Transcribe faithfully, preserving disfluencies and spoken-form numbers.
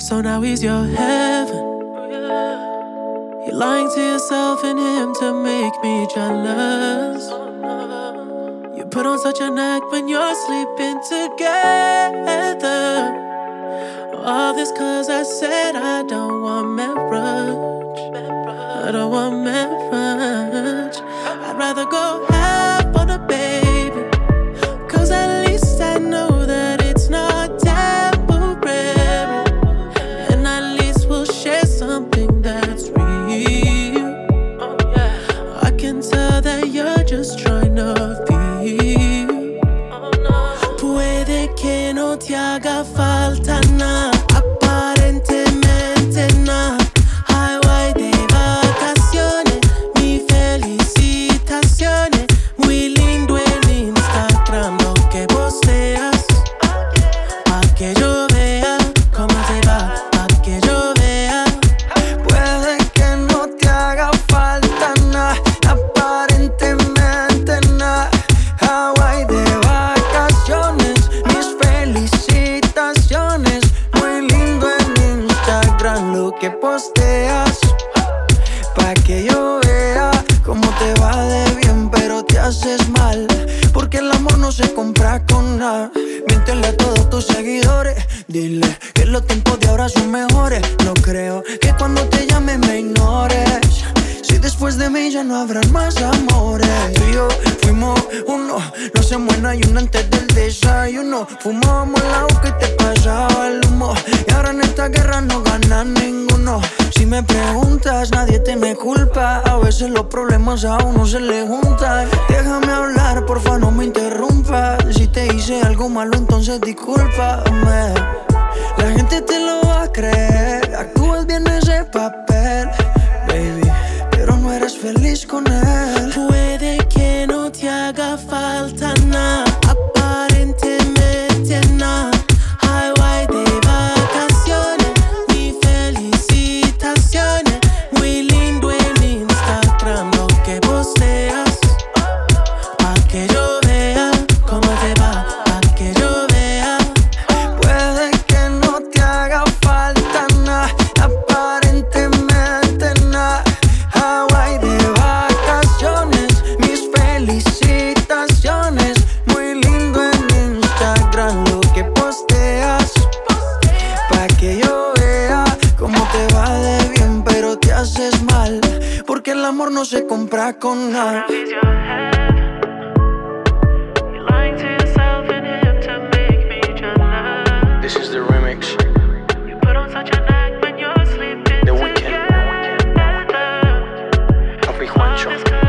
So now he's your heaven. You're lying to yourself and him to make me jealous. You put on such an act when you're sleeping together. All this cause I said I don't want marriage. I don't want marriage. I'd rather go half on a baby, cause at least I know that it's not temporary. And at least we'll share something that's real. I can tell that you're just trying to feel. Puede que no te haga falta nada, aparentemente nada. Highway de vacaciones, mi felicitaciones. Muy lindo en Instagram lo que posteas, pa' que yo vea cómo te va, pa' que yo vea. Puede que no te haga falta nada, aparentemente nada. Hawaii de vacaciones, mis felicitaciones. Muy lindo en Instagram lo que posteas, pa' que yo vea cómo te va de bien, pero te haces mal, porque el amor no se compra con nada. Miéntele a todos tus seguidores, dile que los tiempos de ahora son mejores. No creo que cuando te llame me ignores, si después de mí ya no habrán más amores. Tú y yo fuimos uno, no se muera y uno antes del desayuno. Fumábamos el agua que te pasaba el humo, y ahora en esta guerra no gana ninguno. Si me preguntas, nadie tiene culpa, a veces los problemas a uno se le juntan. Déjame hablar, porfa, no me interrumpas. Si te hice algo malo, entonces discúlpame. La gente te lo va a creer, actúas bien ese papel, baby, pero no eres feliz con él. Puede que no te haga falta nada, aparentemente nada. Highway de vacaciones, mi felicitaciones. Muy lindo en Instagram lo que posteas, pa' que yo vea cómo te va, pa' que yo vea. Puede que no te haga falta nada, aparentemente nada. Hawaii de vacaciones, mis felicitaciones. Muy lindo en Instagram lo que posteas, pa' que yo vea cómo te va de bien, pero te haces mal, porque el amor no se compra con nada. This is the remix. The Weeknd. Papi Juancho.